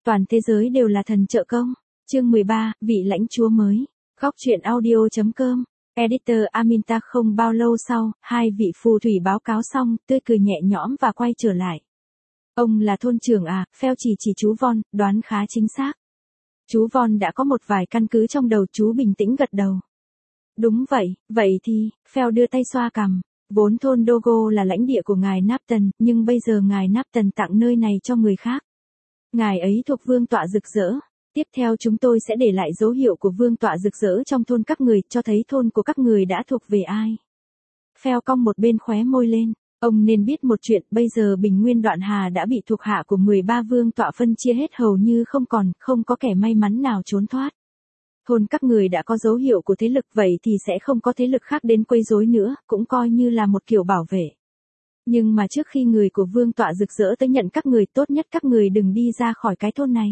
Toàn thế giới đều là thần trợ công. Chương 13, vị lãnh chúa mới. Góc truyện audio.com. Editor Aminta. Không bao lâu sau, hai vị phù thủy báo cáo xong, tươi cười nhẹ nhõm và quay trở lại. Ông là thôn trưởng à? Phèo chỉ chú Von, đoán khá chính xác. Chú Von đã có một vài căn cứ trong đầu, chú bình tĩnh gật đầu. Đúng vậy thì, Phèo đưa tay xoa cằm. Vốn thôn Dogo là lãnh địa của ngài Napton, nhưng bây giờ ngài Napton tặng nơi này cho người khác. Ngài ấy thuộc vương tọa rực rỡ. Tiếp theo chúng tôi sẽ để lại dấu hiệu của vương tọa rực rỡ trong thôn các người, cho thấy thôn của các người đã thuộc về ai. Phèo cong một bên khóe môi lên. Ông nên biết một chuyện, bây giờ Bình Nguyên Đoạn Hà đã bị thuộc hạ của 13 vương tọa phân chia hết hầu như không còn, không có kẻ may mắn nào trốn thoát. Thôn các người đã có dấu hiệu của thế lực, vậy thì sẽ không có thế lực khác đến quấy rối nữa, cũng coi như là một kiểu bảo vệ. Nhưng mà trước khi người của vương tọa rực rỡ tới nhận các người, tốt nhất các người đừng đi ra khỏi cái thôn này.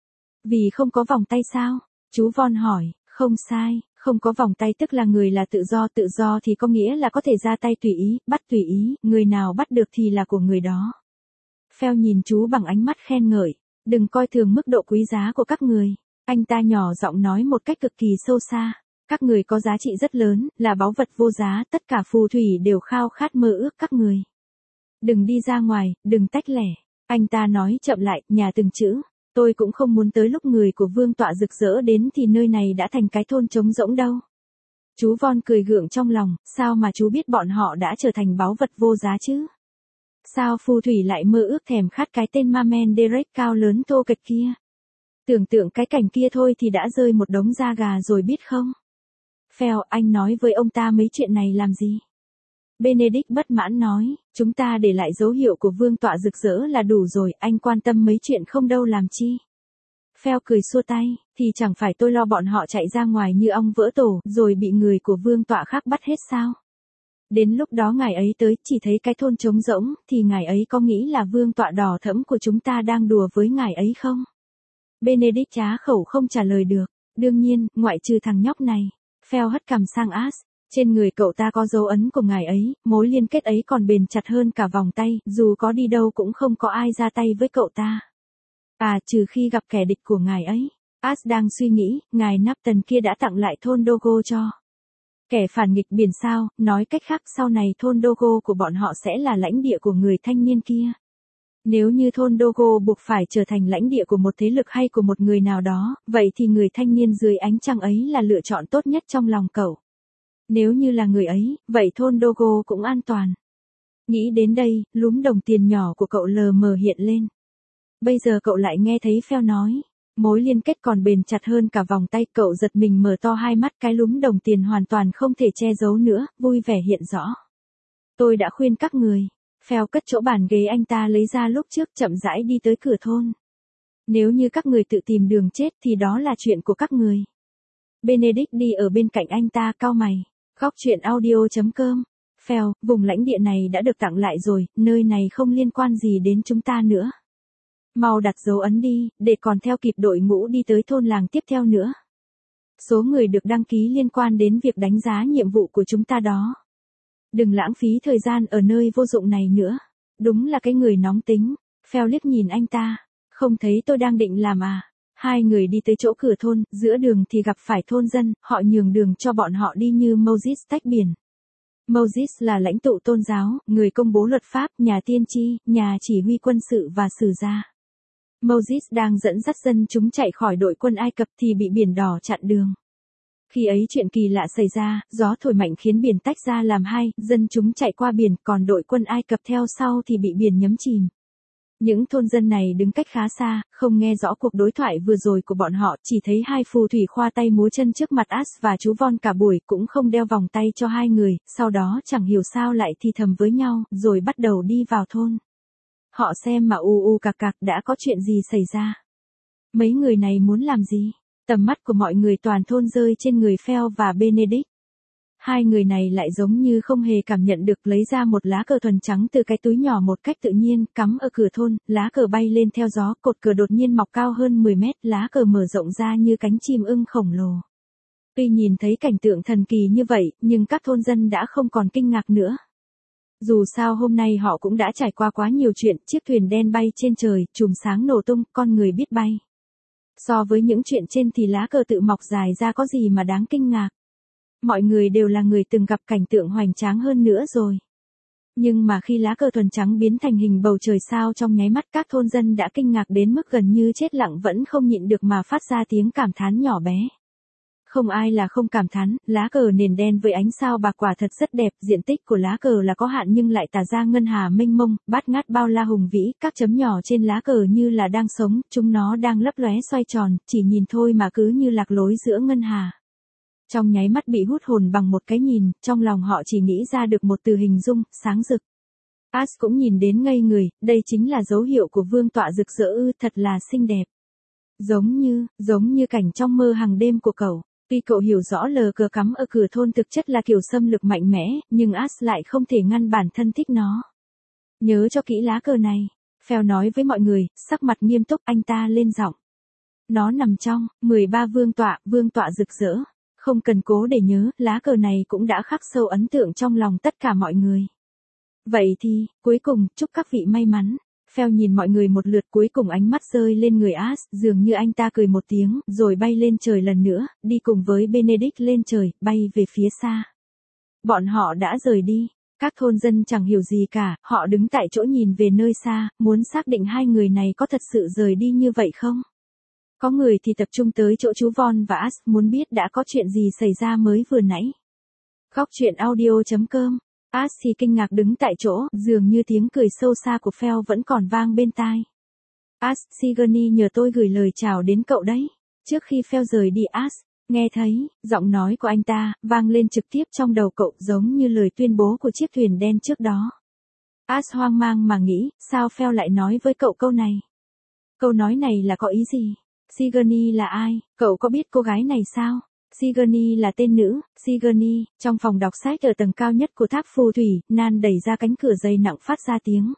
Vì không có vòng tay sao? Chú Von hỏi. Không sai, không có vòng tay tức là người là tự do thì có nghĩa là có thể ra tay tùy ý, bắt tùy ý, người nào bắt được thì là của người đó. Phèo nhìn chú bằng ánh mắt khen ngợi. Đừng coi thường mức độ quý giá của các người. Anh ta nhỏ giọng nói một cách cực kỳ sâu xa. Các người có giá trị rất lớn, là báu vật vô giá, tất cả phù thủy đều khao khát mơ ước các người. Đừng đi ra ngoài, đừng tách lẻ. Anh ta nói chậm lại, nhà từng chữ. Tôi cũng không muốn tới lúc người của vương tọa rực rỡ đến thì nơi này đã thành cái thôn trống rỗng đâu. Chú Von cười gượng trong lòng, sao mà chú biết bọn họ đã trở thành báu vật vô giá chứ? Sao phù thủy lại mơ ước thèm khát cái tên ma men Derek cao lớn thô kệch kia? Tưởng tượng cái cảnh kia thôi thì đã rơi một đống da gà rồi biết không? Phèo, anh nói với ông ta mấy chuyện này làm gì? Benedict bất mãn nói, chúng ta để lại dấu hiệu của vương tọa rực rỡ là đủ rồi, anh quan tâm mấy chuyện không đâu làm chi. Phèo cười xua tay, thì chẳng phải tôi lo bọn họ chạy ra ngoài như ong vỡ tổ, rồi bị người của vương tọa khác bắt hết sao? Đến lúc đó ngài ấy tới, chỉ thấy cái thôn trống rỗng, thì ngài ấy có nghĩ là vương tọa đỏ thẫm của chúng ta đang đùa với ngài ấy không? Benedict trá khẩu không trả lời được. Đương nhiên, ngoại trừ thằng nhóc này. Phèo hất cằm sang As. Trên người cậu ta có dấu ấn của ngài ấy, mối liên kết ấy còn bền chặt hơn cả vòng tay, dù có đi đâu cũng không có ai ra tay với cậu ta. À, trừ khi gặp kẻ địch của ngài ấy. As đang suy nghĩ, ngài Napton kia đã tặng lại thôn Dogo cho kẻ phản nghịch biển sao, nói cách khác sau này thôn Dogo của bọn họ sẽ là lãnh địa của người thanh niên kia. Nếu như thôn Dogo buộc phải trở thành lãnh địa của một thế lực hay của một người nào đó, vậy thì người thanh niên dưới ánh trăng ấy là lựa chọn tốt nhất trong lòng cậu. Nếu như là người ấy, vậy thôn Dogo cũng an toàn. Nghĩ đến đây, lúm đồng tiền nhỏ của cậu lờ mờ hiện lên. Bây giờ cậu lại nghe thấy Phèo nói. Mối liên kết còn bền chặt hơn cả vòng tay, cậu giật mình mở to hai mắt, cái lúm đồng tiền hoàn toàn không thể che giấu nữa, vui vẻ hiện rõ. Tôi đã khuyên các người. Phèo cất chỗ bàn ghế anh ta lấy ra lúc trước, chậm rãi đi tới cửa thôn. Nếu như các người tự tìm đường chết thì đó là chuyện của các người. Benedict đi ở bên cạnh anh ta, cau mày. Góc truyện audio.com. Phèo, vùng lãnh địa này đã được tặng lại rồi, nơi này không liên quan gì đến chúng ta nữa. Mau đặt dấu ấn đi, để còn theo kịp đội ngũ đi tới thôn làng tiếp theo nữa. Số người được đăng ký liên quan đến việc đánh giá nhiệm vụ của chúng ta đó. Đừng lãng phí thời gian ở nơi vô dụng này nữa. Đúng là cái người nóng tính. Phèo liếc nhìn anh ta. Không thấy tôi đang định làm à? Hai người đi tới chỗ cửa thôn, giữa đường thì gặp phải thôn dân, họ nhường đường cho bọn họ đi như Moses tách biển. Moses là lãnh tụ tôn giáo, người công bố luật pháp, nhà tiên tri, nhà chỉ huy quân sự và sử gia. Moses đang dẫn dắt dân chúng chạy khỏi đội quân Ai Cập thì bị biển đỏ chặn đường. Khi ấy chuyện kỳ lạ xảy ra, gió thổi mạnh khiến biển tách ra làm hai, dân chúng chạy qua biển, còn đội quân Ai Cập theo sau thì bị biển nhấn chìm. Những thôn dân này đứng cách khá xa, không nghe rõ cuộc đối thoại vừa rồi của bọn họ, chỉ thấy hai phù thủy khoa tay múa chân trước mặt As và chú Von cả buổi, cũng không đeo vòng tay cho hai người, sau đó chẳng hiểu sao lại thì thầm với nhau, rồi bắt đầu đi vào thôn. Họ xem mà cạc cạc, đã có chuyện gì xảy ra. Mấy người này muốn làm gì? Tầm mắt của mọi người toàn thôn rơi trên người Phèo và Benedict. Hai người này lại giống như không hề cảm nhận được, lấy ra một lá cờ thuần trắng từ cái túi nhỏ một cách tự nhiên, cắm ở cửa thôn, lá cờ bay lên theo gió, cột cờ đột nhiên mọc cao hơn 10 mét, lá cờ mở rộng ra như cánh chim ưng khổng lồ. Tuy nhìn thấy cảnh tượng thần kỳ như vậy, nhưng các thôn dân đã không còn kinh ngạc nữa. Dù sao hôm nay họ cũng đã trải qua quá nhiều chuyện, chiếc thuyền đen bay trên trời, chùm sáng nổ tung, con người biết bay. So với những chuyện trên thì lá cờ tự mọc dài ra có gì mà đáng kinh ngạc. Mọi người đều là người từng gặp cảnh tượng hoành tráng hơn nữa rồi. Nhưng mà khi lá cờ thuần trắng biến thành hình bầu trời sao trong nháy mắt, các thôn dân đã kinh ngạc đến mức gần như chết lặng vẫn không nhịn được mà phát ra tiếng cảm thán nhỏ bé. Không ai là không cảm thán, lá cờ nền đen với ánh sao bạc quả thật rất đẹp, diện tích của lá cờ là có hạn nhưng lại tả ra ngân hà mênh mông, bát ngát bao la hùng vĩ, các chấm nhỏ trên lá cờ như là đang sống, chúng nó đang lấp lóe xoay tròn, chỉ nhìn thôi mà cứ như lạc lối giữa ngân hà. Trong nháy mắt bị hút hồn bằng một cái nhìn, trong lòng họ chỉ nghĩ ra được một từ hình dung, sáng rực. Ash cũng nhìn đến ngây người, đây chính là dấu hiệu của vương tọa rực rỡ ư, thật là xinh đẹp. Giống như cảnh trong mơ hàng đêm của cậu. Tuy cậu hiểu rõ lờ cờ cắm ở cửa thôn thực chất là kiểu xâm lược mạnh mẽ, nhưng Ash lại không thể ngăn bản thân thích nó. Nhớ cho kỹ lá cờ này, Phèo nói với mọi người, sắc mặt nghiêm túc, anh ta lên giọng. Nó nằm trong 13 vương tọa rực rỡ. Không cần cố để nhớ, lá cờ này cũng đã khắc sâu ấn tượng trong lòng tất cả mọi người. Vậy thì, cuối cùng, chúc các vị may mắn. Phèo nhìn mọi người một lượt, cuối cùng ánh mắt rơi lên người Ash, dường như anh ta cười một tiếng, rồi bay lên trời lần nữa, đi cùng với Benedict lên trời, bay về phía xa. Bọn họ đã rời đi. Các thôn dân chẳng hiểu gì cả, họ đứng tại chỗ nhìn về nơi xa, muốn xác định hai người này có thật sự rời đi như vậy không? Có người thì tập trung tới chỗ chú Von và Ash, muốn biết đã có chuyện gì xảy ra mới vừa nãy. Góc truyện audio.com. Ash thì kinh ngạc đứng tại chỗ, dường như tiếng cười sâu xa của Phèo vẫn còn vang bên tai. Ash, Sigourney nhờ tôi gửi lời chào đến cậu đấy. Trước khi Phèo rời đi, Ash nghe thấy giọng nói của anh ta vang lên trực tiếp trong đầu cậu, giống như lời tuyên bố của chiếc thuyền đen trước đó. Ash hoang mang mà nghĩ, sao Phèo lại nói với cậu câu này? Câu nói này là có ý gì? Sigourney là ai? Cậu có biết cô gái này sao? Sigourney là tên nữ. Sigourney, trong phòng đọc sách ở tầng cao nhất của tháp phù thủy, Nan đẩy ra cánh cửa dày nặng phát ra tiếng.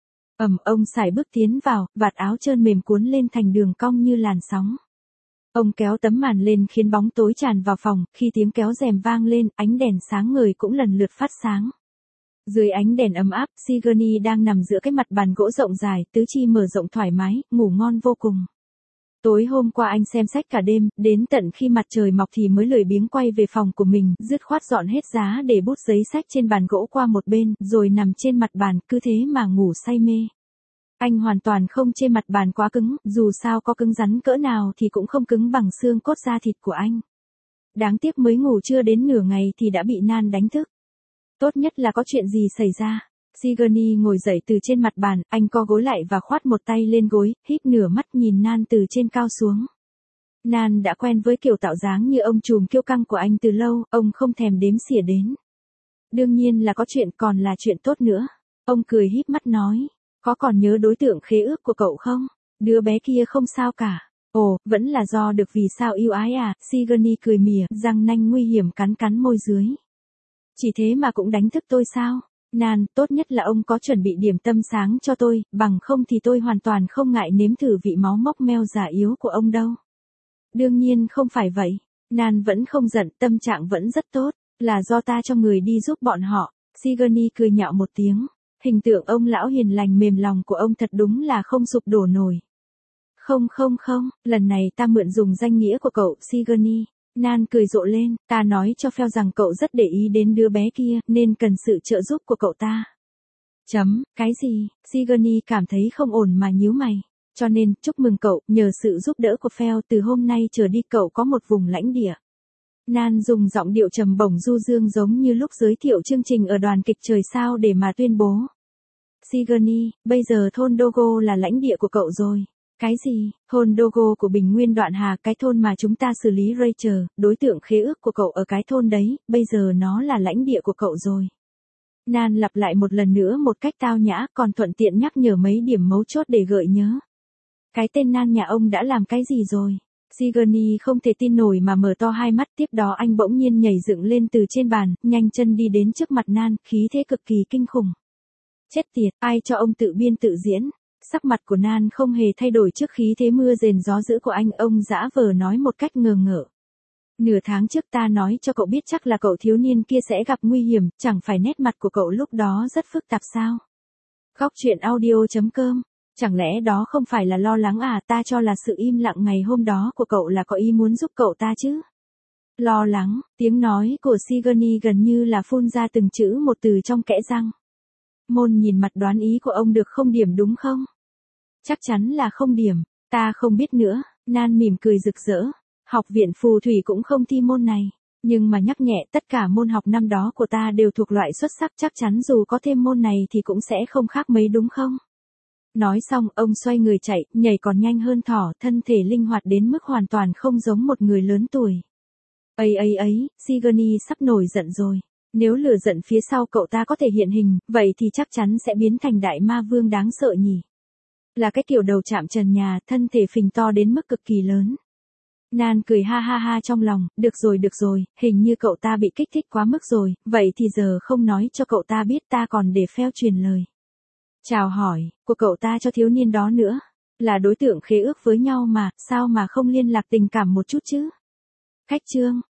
Ông sải bước tiến vào, vạt áo trơn mềm cuốn lên thành đường cong như làn sóng. Ông kéo tấm màn lên khiến bóng tối tràn vào phòng, khi tiếng kéo rèm vang lên, ánh đèn sáng ngời cũng lần lượt phát sáng. Dưới ánh đèn ấm áp, Sigourney đang nằm giữa cái mặt bàn gỗ rộng dài, tứ chi mở rộng thoải mái, ngủ ngon vô cùng. Tối hôm qua anh xem sách cả đêm, đến tận khi mặt trời mọc thì mới lười biếng quay về phòng của mình, dứt khoát dọn hết giá để bút giấy sách trên bàn gỗ qua một bên, rồi nằm trên mặt bàn, cứ thế mà ngủ say mê. Anh hoàn toàn không chê mặt bàn quá cứng, dù sao có cứng rắn cỡ nào thì cũng không cứng bằng xương cốt da thịt của anh. Đáng tiếc mới ngủ chưa đến nửa ngày thì đã bị Nan đánh thức. Tốt nhất là có chuyện gì xảy ra. Sigourney ngồi dậy từ trên mặt bàn, anh co gối lại và khoát một tay lên gối, híp nửa mắt nhìn Nan từ trên cao xuống. Nan đã quen với kiểu tạo dáng như ông trùm kiêu căng của anh từ lâu, ông không thèm đếm xỉa đến. Đương nhiên là có chuyện, còn là chuyện tốt nữa. Ông cười híp mắt nói, có còn nhớ đối tượng khế ước của cậu không? Đứa bé kia không sao cả. Ồ, vẫn là do được vì sao yêu ái à? Sigourney cười mỉa, răng nanh nguy hiểm cắn cắn môi dưới. Chỉ thế mà cũng đánh thức tôi sao? Nan, tốt nhất là ông có chuẩn bị điểm tâm sáng cho tôi, bằng không thì tôi hoàn toàn không ngại nếm thử vị máu mốc meo già yếu của ông đâu. Đương nhiên không phải vậy. Nan vẫn không giận, tâm trạng vẫn rất tốt, là do ta cho người đi giúp bọn họ. Sigourney cười nhạo một tiếng. Hình tượng ông lão hiền lành mềm lòng của ông thật đúng là không sụp đổ nổi. Không, lần này ta mượn dùng danh nghĩa của cậu, Sigourney. Nan cười rộ lên, ta nói cho Phèo rằng cậu rất để ý đến đứa bé kia, nên cần sự trợ giúp của cậu ta. Cái gì? Sigourney cảm thấy không ổn mà nhíu mày. Cho nên, chúc mừng cậu, nhờ sự giúp đỡ của Phèo từ hôm nay trở đi cậu có một vùng lãnh địa. Nan dùng giọng điệu trầm bổng du dương giống như lúc giới thiệu chương trình ở đoàn kịch Trời Sao để mà tuyên bố. Sigourney, bây giờ thôn Dogo là lãnh địa của cậu rồi. Cái gì? Thôn Dogo của Bình Nguyên Đoạn Hà, cái thôn mà chúng ta xử lý Rachel, đối tượng khế ước của cậu ở cái thôn đấy, bây giờ nó là lãnh địa của cậu rồi. Nan lặp lại một lần nữa một cách tao nhã, còn thuận tiện nhắc nhở mấy điểm mấu chốt để gợi nhớ. Cái tên Nan nhà ông đã làm cái gì rồi? Sigourney không thể tin nổi mà mở to hai mắt, tiếp đó anh bỗng nhiên nhảy dựng lên từ trên bàn, nhanh chân đi đến trước mặt Nan, khí thế cực kỳ kinh khủng. Chết tiệt, ai cho ông tự biên tự diễn? Sắc mặt của Nan không hề thay đổi trước khí thế mưa rền gió dữ của anh, ông dã vờ nói một cách ngờ ngợ. Nửa tháng trước ta nói cho cậu biết chắc là cậu thiếu niên kia sẽ gặp nguy hiểm, chẳng phải nét mặt của cậu lúc đó rất phức tạp sao? Góc truyện audio.com. Chẳng lẽ đó không phải là lo lắng à, ta cho là sự im lặng ngày hôm đó của cậu là có ý muốn giúp cậu ta chứ? Lo lắng, tiếng nói của Sigourney gần như là phun ra từng chữ một từ trong kẽ răng. Môn nhìn mặt đoán ý của ông được không điểm đúng không? Chắc chắn là không điểm, ta không biết nữa, Nan mỉm cười rực rỡ. Học viện phù thủy cũng không thi môn này, nhưng mà nhắc nhẹ tất cả môn học năm đó của ta đều thuộc loại xuất sắc, chắc chắn dù có thêm môn này thì cũng sẽ không khác mấy đúng không? Nói xong ông xoay người chạy, nhảy còn nhanh hơn thỏ, thân thể linh hoạt đến mức hoàn toàn không giống một người lớn tuổi. Ấy, Sigourney sắp nổi giận rồi. Nếu lửa giận phía sau cậu ta có thể hiện hình, vậy thì chắc chắn sẽ biến thành đại ma vương đáng sợ nhỉ. Là cái kiểu đầu chạm trần nhà, thân thể phình to đến mức cực kỳ lớn. Nan cười ha ha trong lòng, được rồi, hình như cậu ta bị kích thích quá mức rồi, vậy thì giờ không nói cho cậu ta biết ta còn để pheo truyền lời. Chào hỏi, của cậu ta cho thiếu niên đó nữa. Là đối tượng khế ước với nhau mà, sao mà không liên lạc tình cảm một chút chứ? Khách trương,